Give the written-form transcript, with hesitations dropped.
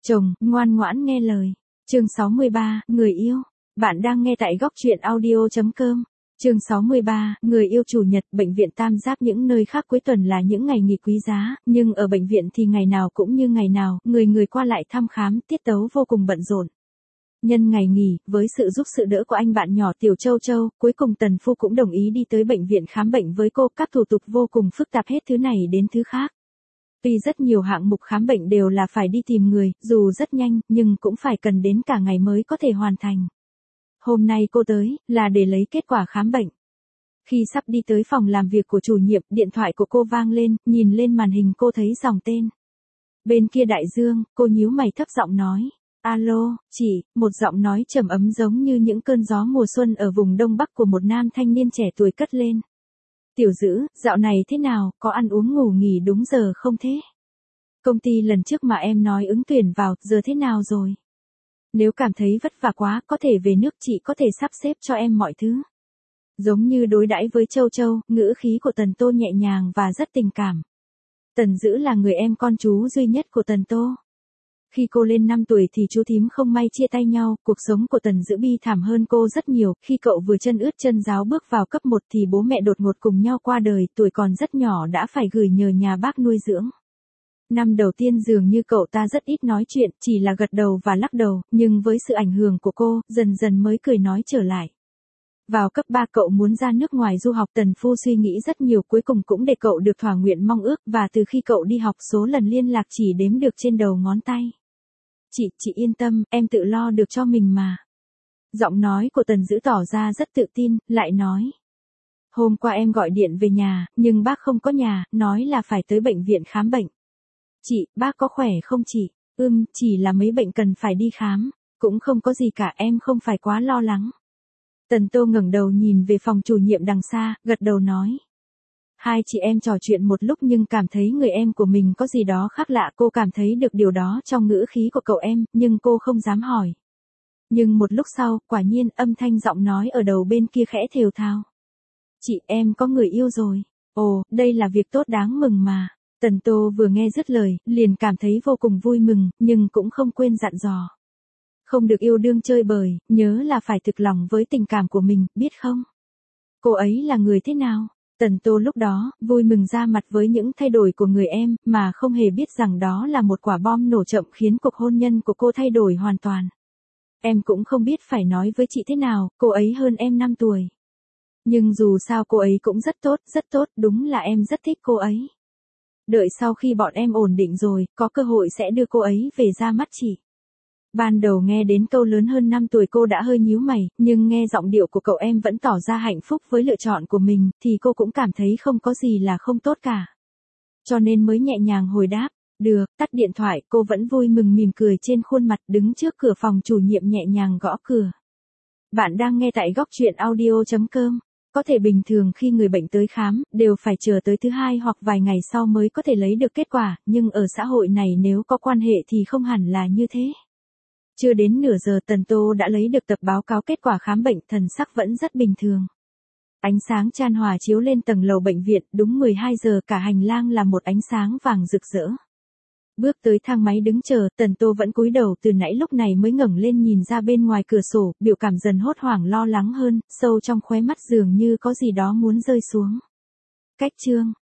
Chồng, ngoan ngoãn nghe lời. Chương 63, người yêu. Bạn đang nghe tại góc truyện audio.com. Chương 63, người yêu chủ nhật. Bệnh viện Tam Giác. Những nơi khác cuối tuần là những ngày nghỉ quý giá, nhưng ở bệnh viện thì ngày nào cũng như ngày nào, người qua lại thăm khám, tiết tấu vô cùng bận rộn. Nhân ngày nghỉ, với sự giúp sự đỡ của anh bạn nhỏ Tiểu Châu Châu, cuối cùng Tần Phu cũng đồng ý đi tới bệnh viện khám bệnh với cô. Các thủ tục vô cùng phức tạp hết thứ này đến thứ khác. Tuy rất nhiều hạng mục khám bệnh đều là phải đi tìm người, dù rất nhanh, nhưng cũng phải cần đến cả ngày mới có thể hoàn thành. Hôm nay cô tới, là để lấy kết quả khám bệnh. Khi sắp đi tới phòng làm việc của chủ nhiệm, điện thoại của cô vang lên, nhìn lên màn hình cô thấy dòng tên. Bên kia đại dương, cô nhíu mày thấp giọng nói. Alo, chị, một giọng nói trầm ấm giống như những cơn gió mùa xuân ở vùng đông bắc của một nam thanh niên trẻ tuổi cất lên. Tiểu Dữ, dạo này thế nào, có ăn uống ngủ nghỉ đúng giờ không thế? Công ty lần trước mà em nói ứng tuyển vào, giờ thế nào rồi? Nếu cảm thấy vất vả quá, có thể về nước, chị có thể sắp xếp cho em mọi thứ. Giống như đối đãi với Châu Châu, ngữ khí của Tần Tô nhẹ nhàng và rất tình cảm. Tần Dữ là người em con chú duy nhất của Tần Tô. Khi cô lên 5 tuổi thì chú thím không may chia tay nhau, cuộc sống của Tần Dữ bi thảm hơn cô rất nhiều. Khi cậu vừa chân ướt chân ráo bước vào cấp 1 thì bố mẹ đột ngột cùng nhau qua đời, tuổi còn rất nhỏ đã phải gửi nhờ nhà bác nuôi dưỡng. Năm đầu tiên dường như cậu ta rất ít nói chuyện, chỉ là gật đầu và lắc đầu, nhưng với sự ảnh hưởng của cô, dần dần mới cười nói trở lại. Vào cấp 3 cậu muốn ra nước ngoài du học. Tần Phu suy nghĩ rất nhiều, cuối cùng cũng để cậu được thỏa nguyện mong ước, và từ khi cậu đi học số lần liên lạc chỉ đếm được trên đầu ngón tay. Chị yên tâm, em tự lo được cho mình mà. Giọng nói của Tần Dữ tỏ ra rất tự tin, lại nói. Hôm qua em gọi điện về nhà, nhưng bác không có nhà, nói là phải tới bệnh viện khám bệnh. Chị, bác có khỏe không chị? Chỉ là mấy bệnh cần phải đi khám, cũng không có gì cả, em không phải quá lo lắng. Tần Tô ngẩng đầu nhìn về phòng chủ nhiệm đằng xa, gật đầu nói. Hai chị em trò chuyện một lúc nhưng cảm thấy người em của mình có gì đó khác lạ. Cô cảm thấy được điều đó trong ngữ khí của cậu em, nhưng cô không dám hỏi. Nhưng một lúc sau, quả nhiên âm thanh giọng nói ở đầu bên kia khẽ thều thào. Chị, em có người yêu rồi. Ồ, đây là việc tốt đáng mừng mà. Tần Tô vừa nghe dứt lời, liền cảm thấy vô cùng vui mừng, nhưng cũng không quên dặn dò. Không được yêu đương chơi bời, nhớ là phải thực lòng với tình cảm của mình, biết không? Cô ấy là người thế nào? Tần Tô lúc đó, vui mừng ra mặt với những thay đổi của người em, mà không hề biết rằng đó là một quả bom nổ chậm khiến cuộc hôn nhân của cô thay đổi hoàn toàn. Em cũng không biết phải nói với chị thế nào, cô ấy hơn em 5 tuổi. Nhưng dù sao cô ấy cũng rất tốt, đúng là em rất thích cô ấy. Đợi sau khi bọn em ổn định rồi, có cơ hội sẽ đưa cô ấy về ra mắt chị. Ban đầu nghe đến câu lớn hơn 5 tuổi cô đã hơi nhíu mày, nhưng nghe giọng điệu của cậu em vẫn tỏ ra hạnh phúc với lựa chọn của mình, thì cô cũng cảm thấy không có gì là không tốt cả. Cho nên mới nhẹ nhàng hồi đáp, được. Tắt điện thoại, cô vẫn vui mừng mỉm cười trên khuôn mặt, đứng trước cửa phòng chủ nhiệm nhẹ nhàng gõ cửa. Bạn đang nghe tại góc truyện audio.com. Có thể bình thường khi người bệnh tới khám, đều phải chờ tới thứ hai hoặc vài ngày sau mới có thể lấy được kết quả, nhưng ở xã hội này nếu có quan hệ thì không hẳn là như thế. Chưa đến nửa giờ Tần Tô đã lấy được tập báo cáo kết quả khám bệnh, thần sắc vẫn rất bình thường. Ánh sáng chan hòa chiếu lên tầng lầu bệnh viện, đúng 12 giờ cả hành lang là một ánh sáng vàng rực rỡ. Bước tới thang máy đứng chờ, Tần Tô vẫn cúi đầu, từ nãy lúc này mới ngẩng lên nhìn ra bên ngoài cửa sổ, biểu cảm dần hốt hoảng lo lắng hơn, sâu trong khóe mắt dường như có gì đó muốn rơi xuống. Cách chương